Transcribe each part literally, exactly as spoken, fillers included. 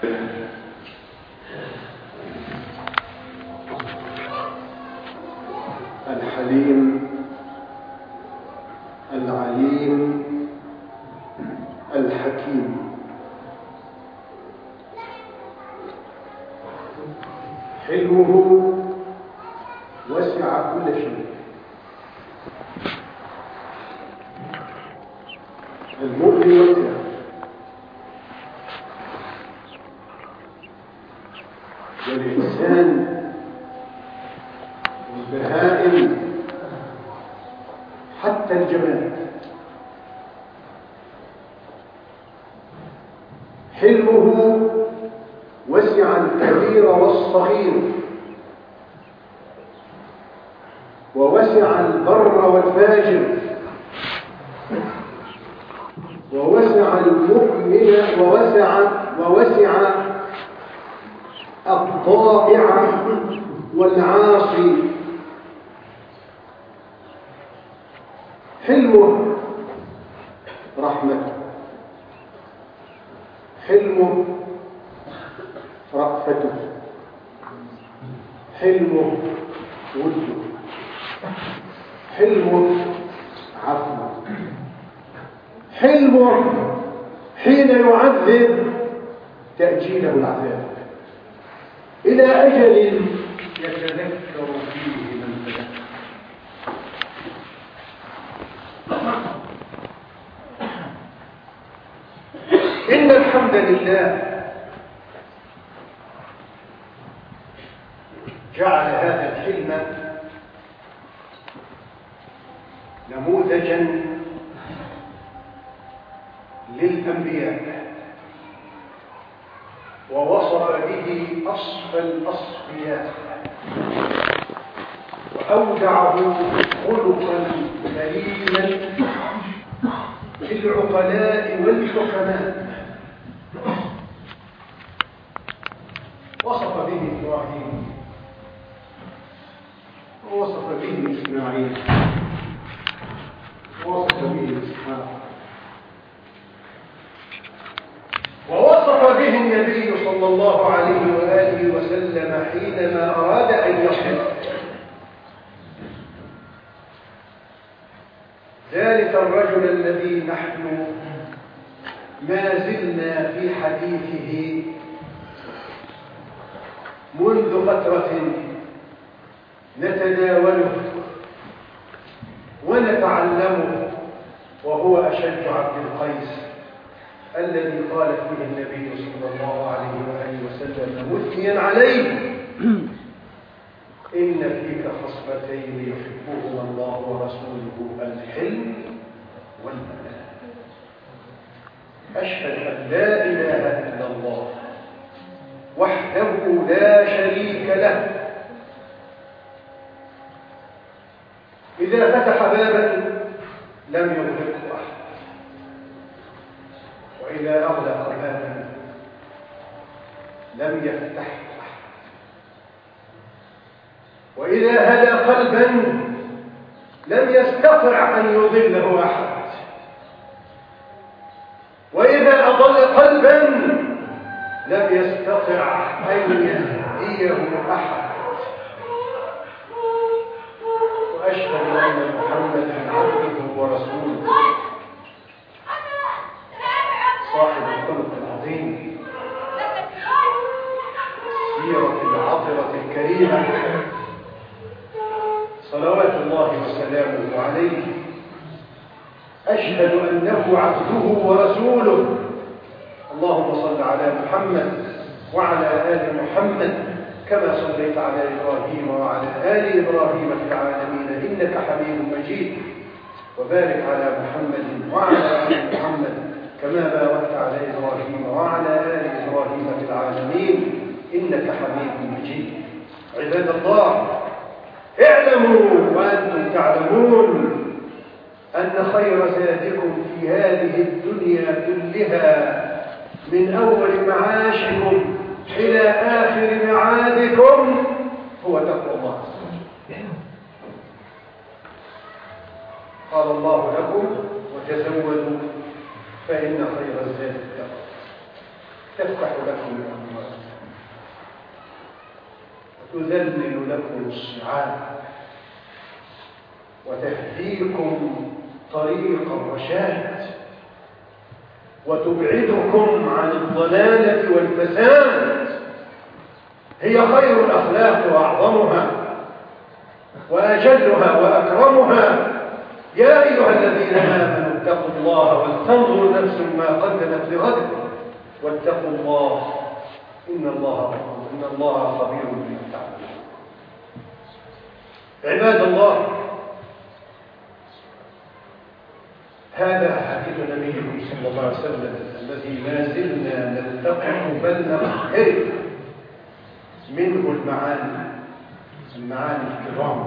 الحليم العليم الحكيم. حلمه وسع كل شيء. المؤمن وسع، والإنسان والبهائم حتى الجماد. حلمه وسع الكبير والصغير، ووسع البر والفاجر، ووسع المؤمن ووسع ووسع الطائع والعاصي. حلمه رحمته، حلمه رأفته، حلمه وده، حلمه عفو، حلمه حين يعذب تأجيله العذاب إلى أجل يتذكر فيه من تذكر. إن الحمد لله جعل هذا الحلم نموذجا للأنبياء، ووصف به أصفى الأصفياء، وأودعه خلقا كريما للعقلاء والحكماء. وصف به إبراهيم، ووصف به إسماعيل، ووصف به إسحاق، ووصف به النبي صلى الله عليه وآله وسلم حينما أراد أن يصل. ذلك الرجل الذي نحن ما زلنا في حديثه منذ فترة نتناوله ونتعلمه، وهو أشج عبد القيس الذي قال فيه النبي صلى الله عليه وآله وسلم مثنيا عليه: إن فيك خصلتين يحبهما الله ورسوله، الحلم والبلاء. أشهد أن لا إله إلا الله وحده لا شريك له، إذا فتح بابا لم يغلقه أحد، وإذا أغلق بابا لم يفتحه أحد، وإذا هدى قلبا لم يستطع أن يضله أحد، وإذا أضل قلبا لم يستطع أن يهديه أحد. وأشهد أن محمدا عبده ورسوله، صاحب الخلق العظيم، السيرة العطرة الكريمة، صلوات الله وسلامه عليه. أشهد أنه عبده ورسوله. اللهم صل على محمد وعلى آل محمد كما صليت على إبراهيم وعلى آل إبراهيم في العالمين إنك حميد مجيد، وبارك على محمد وعلى آل محمد كما باركت على إبراهيم وعلى آل إبراهيم في العالمين إنك حميد مجيد. عباد الله، اعلموا وأنتم تعلمون أن خير زادكم في هذه الدنيا كلها من أول معاشكم إلى آخر معادكم هو تقوى الله. قال الله لكم: وتزودوا فإن خير الزاد التقوى. تفتح لكم الأبواب وتذلل لكم الصعاب وتهديكم طريق الرشاد وتبعدكم عن الضلالة والفساد. هي خير الأخلاق وأعظمها وأجلها وأكرمها. يا أيها الذين آمنوا اتقوا الله ولتنظر نفس ما قدمت لغد واتقوا الله إن الله إن الله خبير بما تعملون. عباد الله، هذا حديث نبيكم صلى الله عليه وسلم الذي ما زلنا نلتقط بل نقترب منه المعاني المعاني الكرام،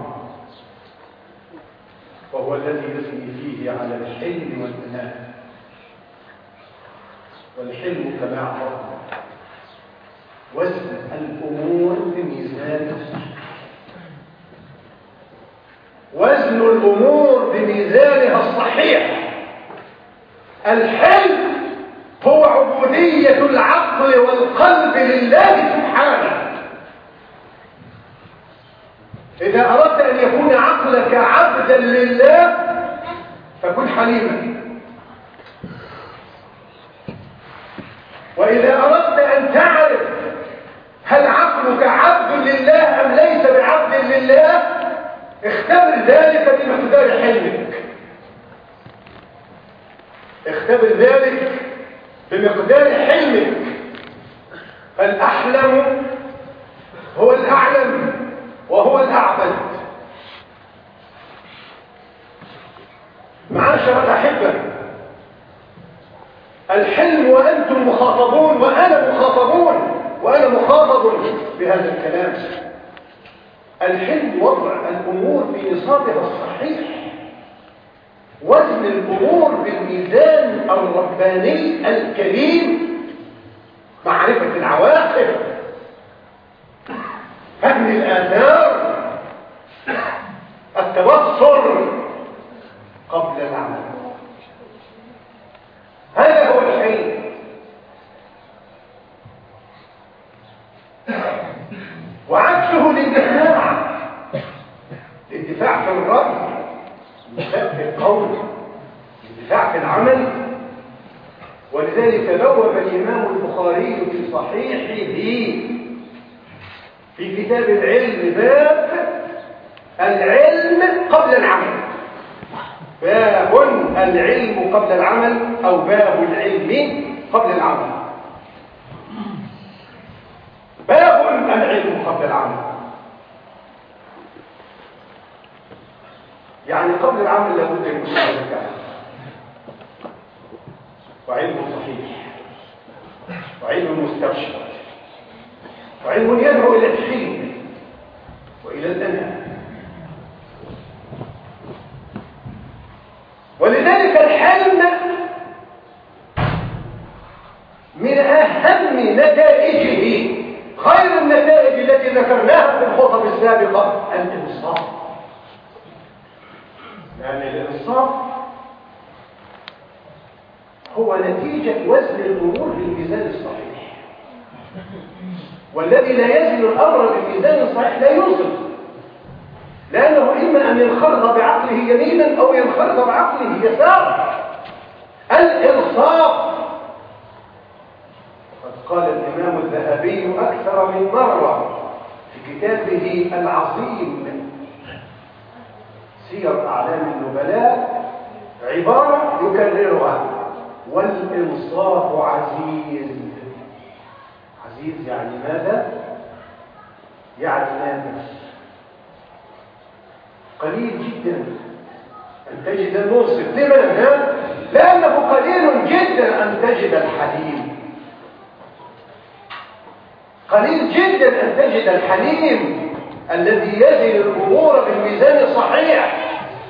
وهو الذي يثني فيه على الحلم والأناة. والحلم كما عرفنا وزن الأمور بميزان وزن الأمور بميزانها الصحيح. الحلم هو عبودية العقل والقلب لله سبحانه. إذا أردت أن يكون عقلك عبدا لله فكن حليما، وإذا أردت أن تعرف هل عقلك عبد لله أم ليس بعبد لله اختبر ذلك بمقدار حلمك. اختبر ذلك بمقدار حلمك. فالأحلم هو الأعلم وهو الأعبد. معاشر الأحبة، الحلم وأنتم مخاطبون وأنا مخاطبون وأنا مخاطب بهذا الكلام. الحلم وضع الأمور في نصابها الصحيح، وزن الأمور بالميزان الرباني الكريم، معرفة العواقب، فهم الآثار، التبصر قبل العمل. هذا هو الحلم. وعكسه الاندفاع، الاندفاع في الرأي، الاندفاع في القول، الاندفاع في العمل. ولذلك بوب الإمام البخاري في صحيحه في كتاب العلم باب العلم قبل العمل. باب العلم قبل العمل أو باب العلم قبل العمل. باب العلم قبل العمل يعني قبل العمل لابد أن يكون ذكاء وعلم صحيح وعلم مستبشر وعلم يدعو إلى الحلم وإلى الأناة. ولذلك الحلم من أهم نتائجه غير النتائج التي ذكرناها في الخطب السابقة الإنصاف. لأن الإنصاف هو نتيجة وزن الأمور بالميزان الصحيح، والذي لا يزن الأمر بالميزان الصحيح لا ينصف، لأنه إما أن ينخرط بعقله يمينا أو ينخرط بعقله يسارا. الإنصاف قال الإمام الذهبي أكثر من مرة في كتابه العظيم سير أعلام النبلاء عبارة يكررها: والإنصاف عزيز. عزيز يعني ماذا؟ يعني ماذا؟ قليل جدا أن تجد المنصف. لماذا؟ لأنه قليل جدا أن تجد الحليم. قليل جدا أن تجد الحليم الذي يزن الأمور بالميزان الصحيح.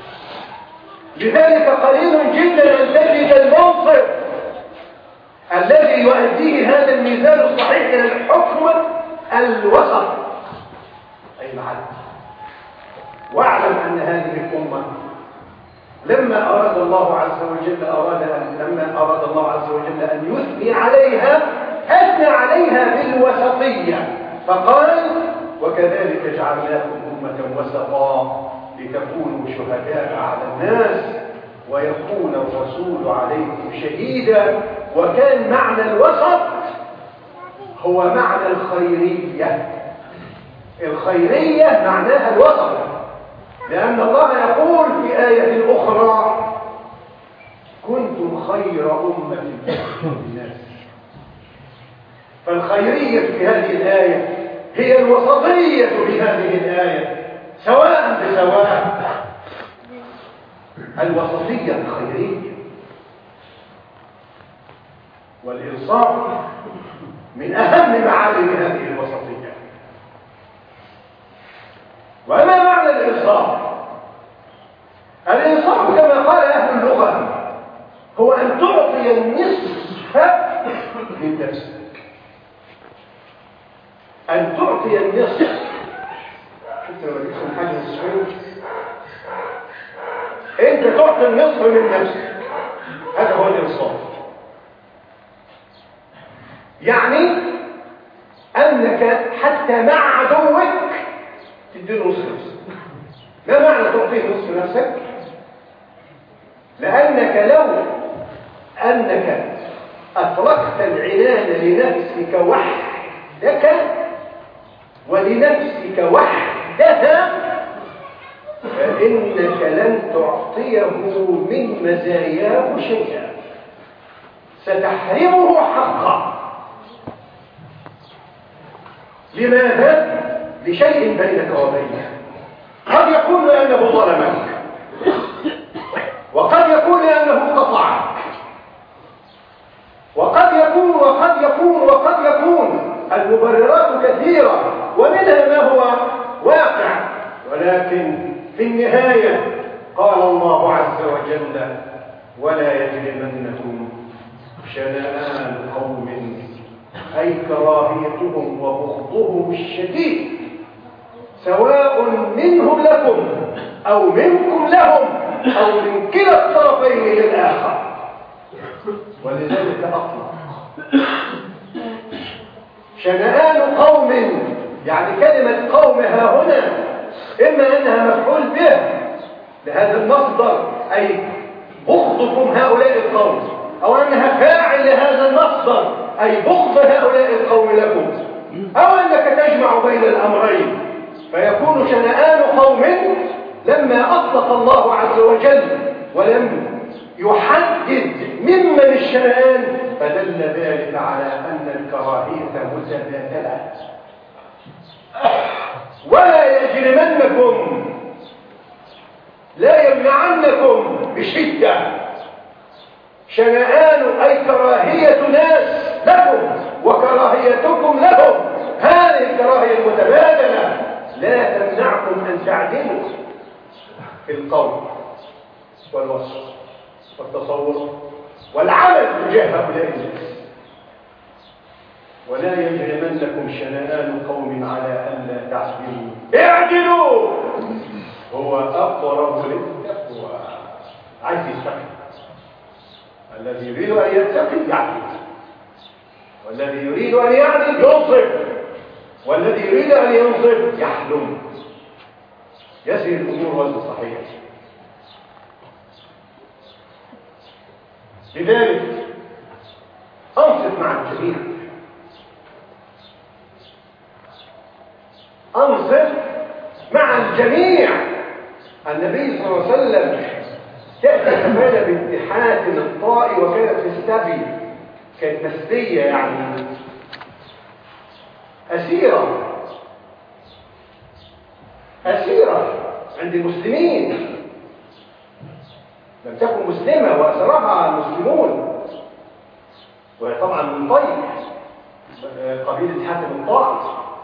لذلك قليل جدا أن تجد المنصف الذي يؤديه هذا الميزان الصحيح إلى الحكم الوسط أي العدل. واعلم أن هذه الأمة لما أراد الله عز وجل أراد أن لما أراد الله عز وجل أن يثني عليها وأثنى عليها بالوسطية فقال وكذلك جعلناكم أمة وسطا لتكونوا شهداء على الناس ويكون الرسول عليكم شهيدا. وكان معنى الوسط هو معنى الخيرية. الخيرية معناها الوسط، لأن الله يقول في آية أخرى كنتم خير أمة للناس. فالخيرية في هذه الآية هي الوسطية في هذه الآية سواء بسواء. الوسطية الخيرية والإنصاف من أهم معالم هذه الوسطية. وما معنى الإنصاف؟ الإنصاف كما قال أهل اللغة هو أن تعطي النصف من نفسك. أن تعطي النصف. شفت لما تكون حاجة السعود أنت تعطي النصف من نفسك، هذا هو الإنصاف. يعني أنك حتى مع عدوك تديله نصف نفسك. ما معنى تعطيه نصف نفسك؟ لأنك لو أنك أطلقت العنان لنفسك وحدك ولنفسك وحدها فإنك لن تعطيه من مزاياه شيئا، ستحرمه حقا. لماذا؟ لشيء بينك وبينه. قد يكون لأنه ظلمك، وقد يكون لأنه قطعك، وقد يكون وقد يكون وقد يكون المبررات كثيرة ومنها ما هو واقع. ولكن في النهاية قال الله عز وجل ولا يجرمنكم شنآن قوم أي كراهيتهم وبغضهم الشديد سواء منهم لكم أو منكم لهم أو من كلا الطرفين للآخر. ولذلك أطلق شنآن قوم، يعني كلمة قوم ها هنا إما أنها مفعول به لهذا المصدر أي بغضكم هؤلاء القوم، أو أنها فاعل لهذا المصدر أي بغض هؤلاء القوم لكم، أو أنك تجمع بين الأمرين فيكون شنآن قوم لما أطلق الله عز وجل ولم يحدد ممن الشنآن فدل ذلك على أن الكراهية متبادلة. ولا يجرمنكم لا يمنعنكم بشدة شنآن أي كراهية ناس لكم وكراهيتكم لهم. هذه الكراهية المتبادلة لا تمنعكم أن تعدلوا في القول والوصف والتصور والعمل تجاه هؤلاء الناس. ولا يجرمنكم شنآن قوم على ألا تعدلوا اعدلوا هو أقرب للتقوى. عايز يتقي، الذي يريد أن يتقي يعدل، والذي يريد أن يعدل ينصف، والذي يريد أن ينصف يحلم. يسير الأمور وزن صحيح. لذلك أنصف مع الجميع، أنصف مع الجميع. النبي صلى الله عليه وسلم تأتي كمان بنت حاتم الطائي وكانت في السبي، كانت مسبية يعني أسيرة أسيرة عند المسلمين، لم تكن مسلمة وأسرها المسلمون، وهي طبعا من طيب قبيلة حاتم الطائي.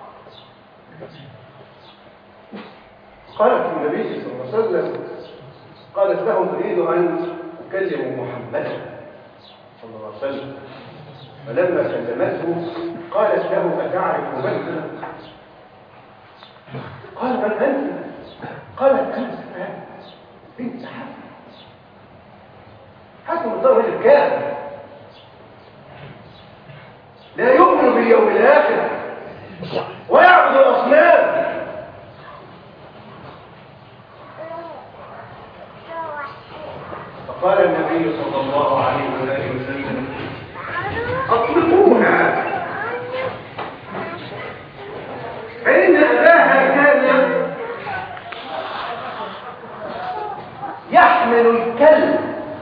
قالت النبي صلى الله عليه وسلم قالت له أريد أن أكلم محمدا صلى الله عليه وسلم. فلما كلمته قالت له أتعرف من أنا؟ قال من أنت؟ قالت أنا سفيان بنت حاتم. حاتم الطائي رجل كان لا يؤمن باليوم الآخر ويعبد الأصنام. فقال النبي صلى الله عليه وآله وسلم أطلقوها، فإن أباها كان يحمل الكلب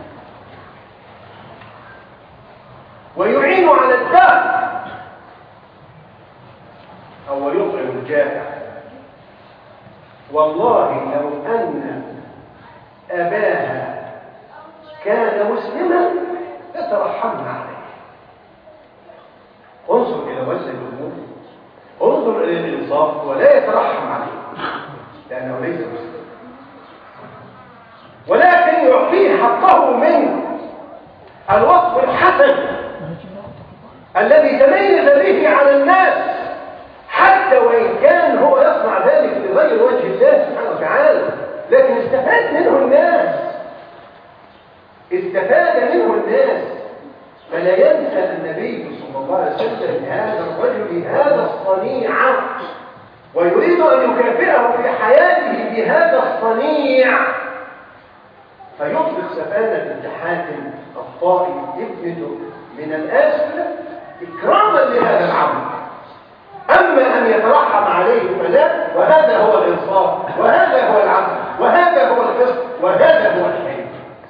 ويعين على الدار أو يطعم الجائع. والله لو أن أباها كان مسلما لترحمنا عليه. انظر إلى وجه الأمور، انظر إلى الإنصاف، ولا يترحم عليه لأنه ليس مسلم، ولكن يعطيه حقه من الوصف الحسن الذي تميز به على الناس، حتى وإن كان هو يصنع ذلك لغير وجه الله سبحانه وتعالى، لكن استفاد منه الناس، استفاد منه الناس. فلا ينسى النبي صلى الله عليه وسلم هذا الرجل هذا الصنيع، ويريد أن يكافئه في حياته بهذا الصنيع، فيطلق سفانة بنت حاتم الطائي ابنته من الآسفل إكراما لهذا العمل. أما أن يترحم عليه فلا، وهذا هو الإنصاف، وهذا هو العدل، وهذا هو القسط، وهذا هو الحلم.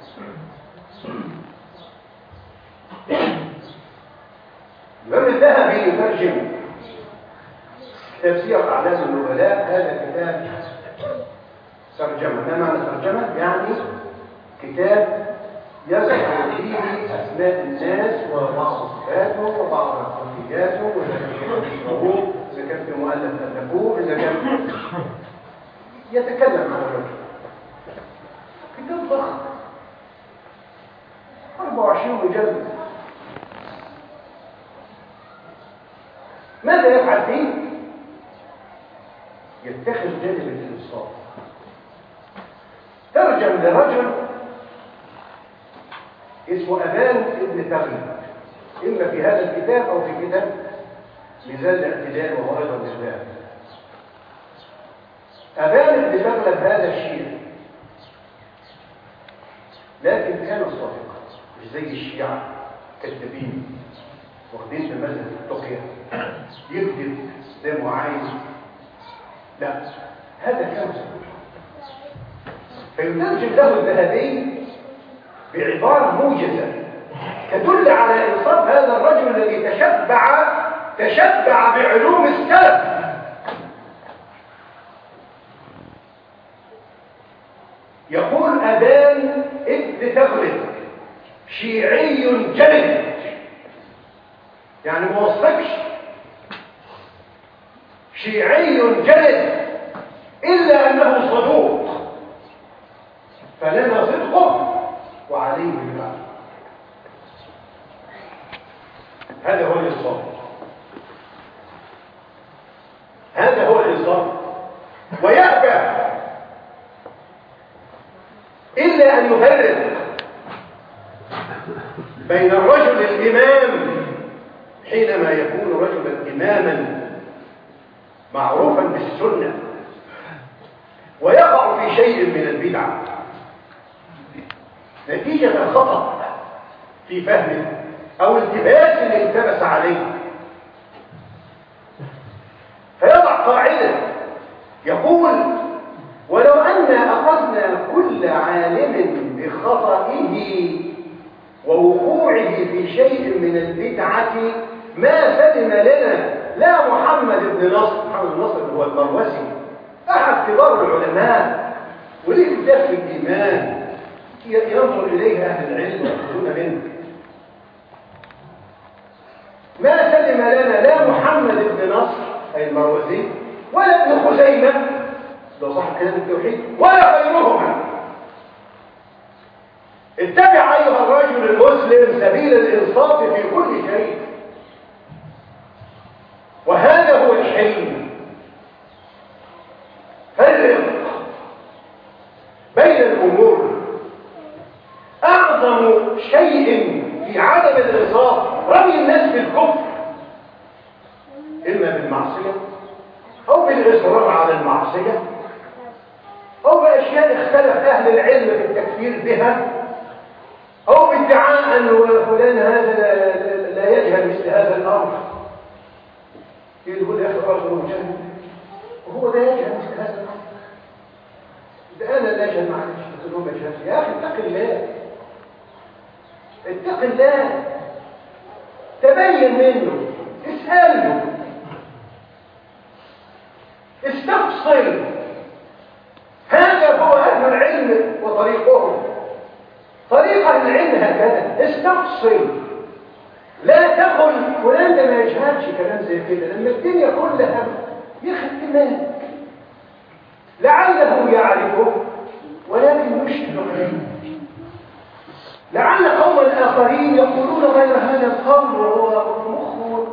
الإمام الذهبي يترجم كتاب سير أعلام النبلاء. هذا كتاب ترجمة. ما معنى ترجمة؟ يعني كتاب يذكر فيه أسماء الناس وبعض صفاتهم وبعض خلفياتهم، وإذا كان في مشروع، إذا كان في مؤلف ألفوه، إذا كان يتكلم عن الرجل. كتاب ضخم أربعة وعشرين مجلد. ماذا يفعل فيه؟ يتخذ جانب الإنصاف. ترجم لرجل اسمه أبان ابن تغلب، إما في هذا الكتاب أو في كتاب ميزان الاعتدال وهو أيضا لله. أبان ابن تغلب هذا الشيعي، لكن كان صادقا، مش زي الشيعة كذابين واخدين في مذهب التقية يكذب زي ما عايز. لا، هذا كان صادقا. فيترجم له الذهبي بعبارة موجزة تدل على إنصاف هذا الرجل الذي تشبع تشبع بعلوم السلف. يقول أبان ابن تغلب شيعي جلد، يعني ما وصفكش، شيعي جلد، إلا أنه صدوق، فلنا صدقه وعليه البعض. هذا هو الإنصاف، هذا هو الإنصاف. ويأبى إلا أن يفرق بين الرجل الإمام حينما يكون رجلا إماما معروفا بالسنة ويقع في شيء من البدعة نتيجة خطأ في فهمه أو التباس اللي التبس عليه، فيضع قاعدة يقول: ولو أن أخذنا كل عالم بخطئه ووقوعه في شيء من البدعة ما سلم لنا لا محمد بن نصر. محمد بن نصر هو المروزي أحد كبار العلماء وليه كتاب في الإيمان ينظر إليه أهل العلم ويأخذون منه. ما سلم لنا لا محمد بن نصر أي المروزي ولا ابن خزيمة لو صح كلام التوحيد ولا غيرهما. اتبع أيها الرجل المسلم سبيل الإنصاف في كل شيء، وهذا هو الحلم. فرق بين الأمور. أعظم شيء في عدم الإنصاف رمي الناس بالكفر المعصية أو بالإصرار على المعصية أو بأشياء اختلف أهل العلم في التكفير بها أو بادعاء أن فلان هذا لا يجهل مثل هذا الأمر. يقول يا أخي رجل مجهل وهو لا يجهل مثل هذا الأمر. ده أنا لا أجهل معلش بس هو مجهل. يا أخي اتق الله اتق الله تبين منه اسأله استفصل. هذا هو أهل العلم وطريقهم. طريق أهل العلم هكذا استفصل. لا تقل فلان ده ما يجهلش كلام زي كده لما الدنيا كلها يخف دماغك لعله يعرفه ولكن يشكل عليه. لعل قوم الآخرين يقولون غير هذا القول وهو مخه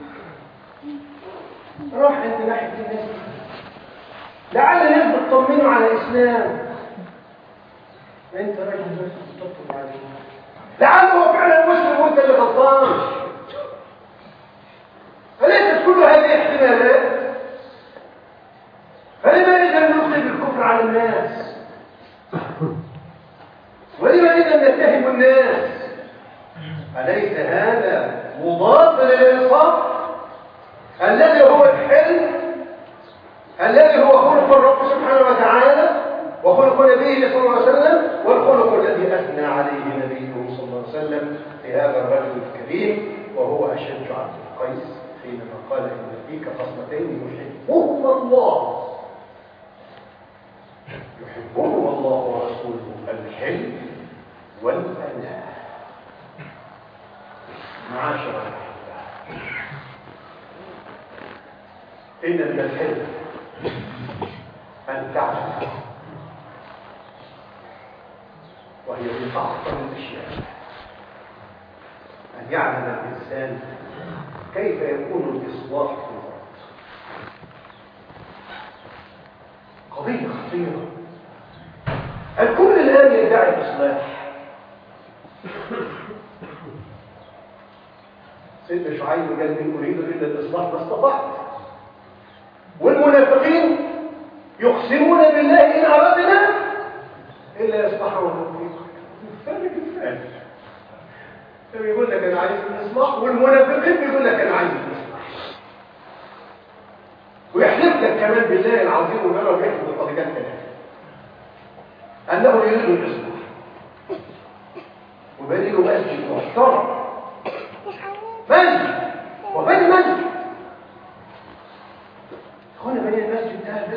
راح عند ناحية الناس. لعل الناس بتطمنوا على الإسلام انت راجل بس بتطلب عليه. لعله فعلا مسلم وانت اللي غلطان. فليست كل هذه احتمالات. فلما إذا نلقي بالكفر على الناس ولما إذا نتهم الناس أليس هذا مضاد للإنصاف الذي هو الحلم الذي هو خلق الرب سبحانه وتعالى وخلق نبيه صلى الله عليه وسلم والخلق الذي أثنى عليه نبيه صلى الله عليه وسلم لهذا الرجل الكريم وهو أشج عبد القيس حينما قال إن فيك خصلتين يحبهما الله يحبهما الله ورسوله الحلم والأناة. معاشر الأحبة إن من الحلم أن تعلم وهي من أعظم الأشياء أن يعلم الإنسان كيف يكون الإصلاح في الأرض. قضية خطيرة. الكل الآن يدعي الإصلاح. سيدنا شعيب قال إن أريد إلا الإصلاح ما استطعت. والمنافقين يقسمون بالله إن أردنا إلا يصلحوا ونطيق. فرق الفعل. يقول لك أنا عايز الإصلاح والمنافقين بيقول لك أنا عايز الإصلاح. ويحلف لك كمان بالله العظيم ويرى بيحلف بطريقات ثلاثة أنه يريد الإصلاح. وبني له مسجد محترم. مسجد وبني مسجد. أخوانا بني المسجد ده ده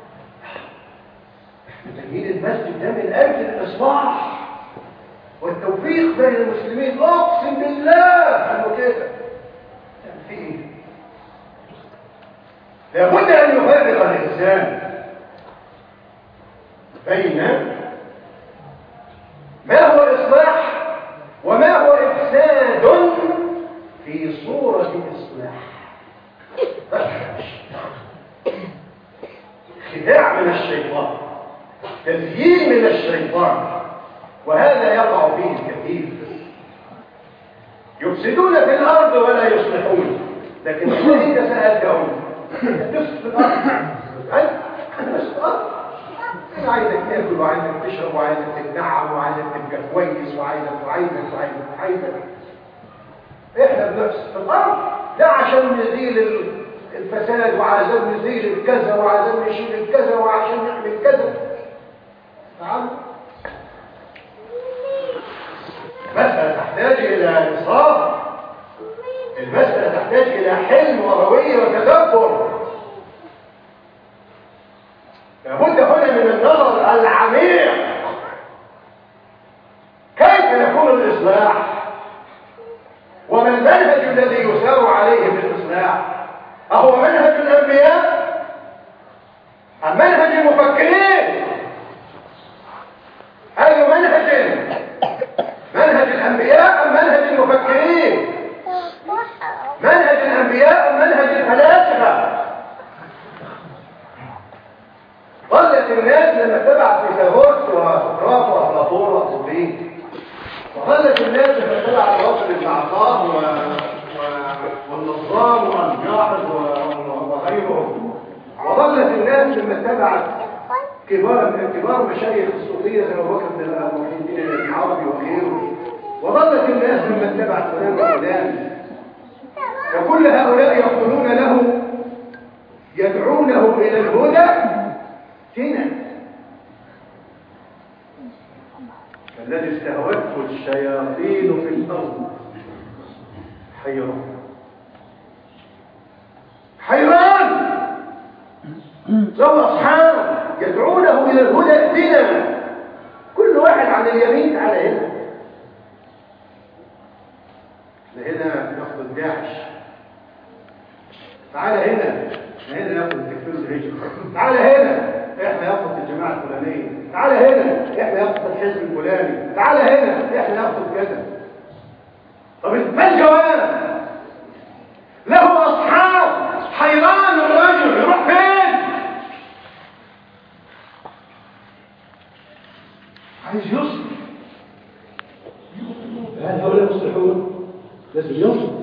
احنا بنيين المسجد ده من أجل الإصلاح والتوفيق بين المسلمين. أقسم بالله أنه كده يعني في إيه؟ لابد أن يفرق الإنسان بين ما هو إصلاح وما هو إفساد في صورة إصلاح. خداع من الشيطان تزيين من الشيطان وهذا يقع فيه الكثير. يفسدون في الأرض ولا يصلحون. لكن إذا أنت سألتهم تفسد في الأرض أنا مش في الأرض أنا عايزك تاكل وعايزك تشرب وعايزك تتنعم وعايزك تبقى كويس وعايزك وعايزك وعايزك وعايزك. إحنا بنفسد في الأرض لا عشان نزيل الفساد وعشان نزيل الكذا وعشان نشيل الكذا وعشان نعمل كذا. تعالوا مسألة تحتاج إلى إنصاف. المسألة تحتاج إلى حلم وروية وتدبر. لابد هنا من النظر العميق. كيف يكون الإصلاح وما المنهج الذي يسار عليه بالإصلاح؟ أهو منهج الأنبياء أم منهج المفكرين؟ أي منهج؟ منهج الأنبياء أم منهج المفكرين؟ منهج الأنبياء أم منهج الفلاسفة؟ ظلت الناس لما اتبعت فيثاغورس وسقراط وأفلاطون وأبولين، وظلت الناس لما اتبعت راسل بن عطاء والنظام والجاحظ يحبهم. وظلت الناس لما اتبعت كبار كبار مشايخ الصوفيه زي ابو بكر بن محي الدين العربي وغيره، وظلت الناس لما اتبعت فلان وفلان، وكل هؤلاء يقولون له يدعونه الى الهدى هنا. الذي استهوته الشياطين في الارض حيران حيران له اصحاب يدعونه الى الهدى ائتنا، كل واحد على اليمين على هنا، هنا ناخد داعش، تعالى هنا هنا ناخد التكفير الهجري، تعالى هنا احنا ناخد الجماعه الفلانيه، تعالى هنا احنا ناخد الحزب الفلاني، تعالى هنا احنا ناخد كذا. طب ما الجواب؟ له اصحاب حيران الرجل يروح فين؟ عايز يصلح، هل هؤلاء يصلحون؟ لازم يصلح.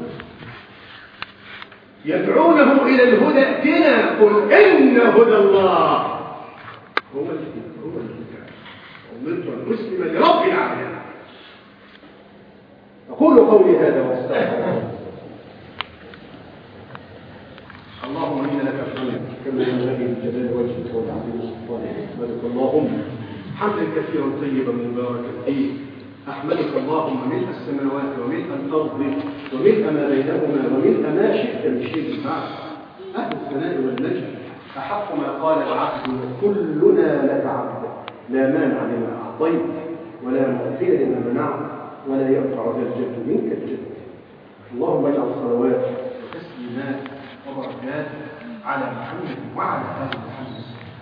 يدعونه الى الهدى ائتنا قل ان هدى الله هو الهدى هو الهدى امرت ان اسلم لرب العالمين. اقول قولي هذا واستغفر اللهم انا لك الحمد كما ينبغي لجلال وجهك وتعظيم سلطانك. احمدك اللهم حمدا كثيرا طيبا مباركا فيه. احمدك اللهم ملء السماوات وملء الارض وملء ما بينهما وملء ما شئت من شيء بعد. اهل الثناء والمجد احق ما قال العبد كلنا لك عبد لا مانع لما اعطيت ولا معطي لما منعت ولا يرفع ذا الجد منك الجد. اللهم اجعل صلوات وتسليمات وبركات على محمد وعلى ال محمد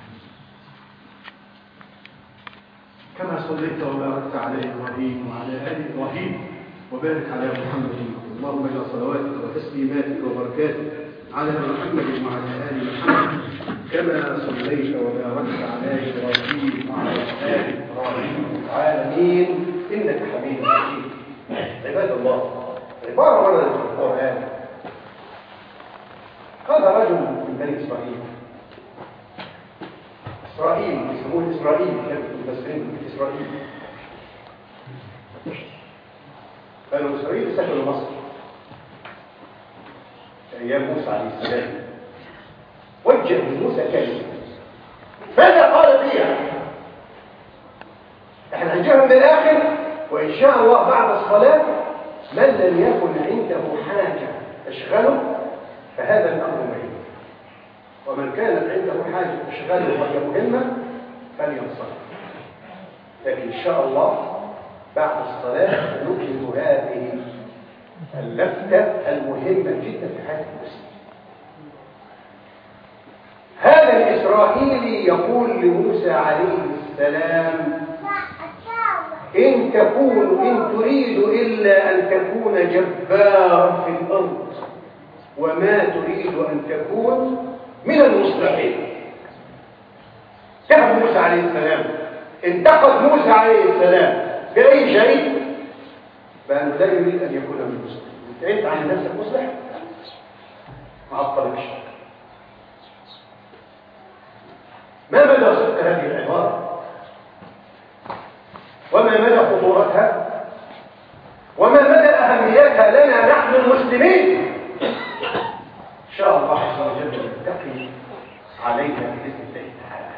كما صليت وباركت على ابراهيم وعلى ال ابراهيم وبارك على محمد. اللهم اجعل صلواتك وتسليماتك وبركاتك على محمد وعلى ال محمد كما صليت وباركت على ابراهيم وعلى ال ابراهيم في العالمين انك حميد مجيد. عباد الله، عباره وردت في القران. قال رجل من بني اسرائيل، اسرائيل يسمون اسرائيل المفسرين في اسرائيل، بنو اسرائيل سكنوا مصر في ايام موسى عليه السلام. وجه موسى كلمه، ماذا قال فيها؟ احنا هنجيبها من الاخر وان شاء الله بعد الصلاه. من لم يكن عنده حاجه تشغله فهذا الامر مهم، ومن كانت عنده حاجه تشغله وهي مهمه فلينصرف. لكن ان شاء الله بعد الصلاه نكمل هذه اللفته المهمه جدا في حياه المسلم. هذا الاسرائيلي يقول لموسى عليه السلام: إن تكون إن تريد إلا أن تكون جبارا في الأرض وما تريد أن تكون من المصلحين. كتب موسى عليه السلام، انتقد موسى عليه السلام بأي شيء؟ بأنه لا يريد أن يكون من المصلحين. أنت عن نفسك مصلح؟ ما أطلقش. ما مدى صدق هذه العبارة؟ وما مدى خطورتها؟ وما مدى أهميتها لنا نحن المسلمين؟ إن شاء الله عز وجل نتقي عليها بإذن الله تعالى.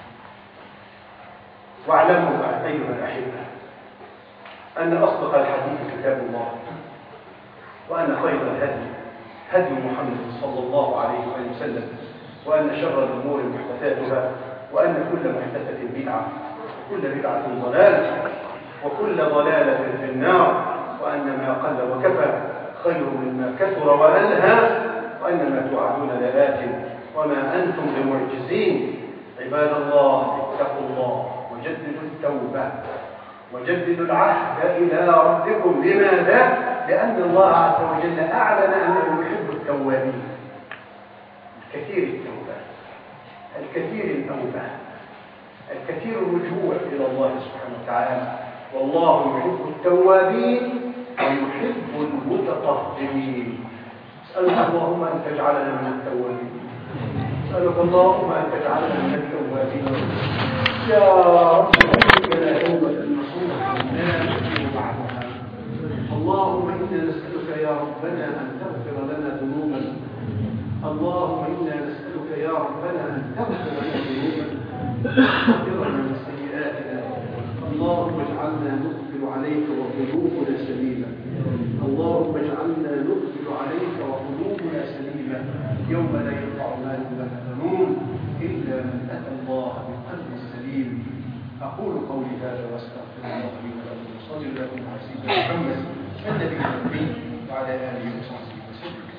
واعلموا أيها الأحبة أن أصدق الحديث كتاب الله، وأن خير الهدي هدي محمد صلى الله عليه وسلم، وأن شر الأمور محدثاتها، وأن كل محدثة بدعة وكل بدعة ضلالة وكل ضلالة في النار، وأن ما قل وكفى خير مما كثر وألهى، وأن ما توعدون لآت وما أنتم بمعجزين. عباد الله، اتقوا الله وجددوا التوبة وجددوا العهد إلى ربكم. لماذا؟ لأن الله عز وجل أعلن أنه يحب التوابين، الكثير التوبة، الكثير التوبة، الكثير الرجوع إلى الله سبحانه وتعالى. والله يحب التوابين ويحب المتطهرين. اسأل اللهم أن تجعلنا من التوابين نسألك اللهم أن تجعلنا من التوابين يا رب لنا توبة نصوح الناس بعدها. اللهم إنا نسألك يا ربنا أن تغفر لنا ذنوبنا. اللهم إنا نسألك يا ربنا أن تغفر لنا ذنوبنا وتغفر من سيئاتنا. اللهم اجعلنا نقبل عليك وقلوبنا سليمة. اللهم اجعلنا نقبل عليك وقلوبنا سليمة يوم لا ينفع مال ولا بنون إلا من أتى الله بقلب سليم. أقول قولي هذا واستغفر الله لي ولكم. صلى الله على سيدنا محمد النبي الأمين وعلى آله وصحبه وسلم.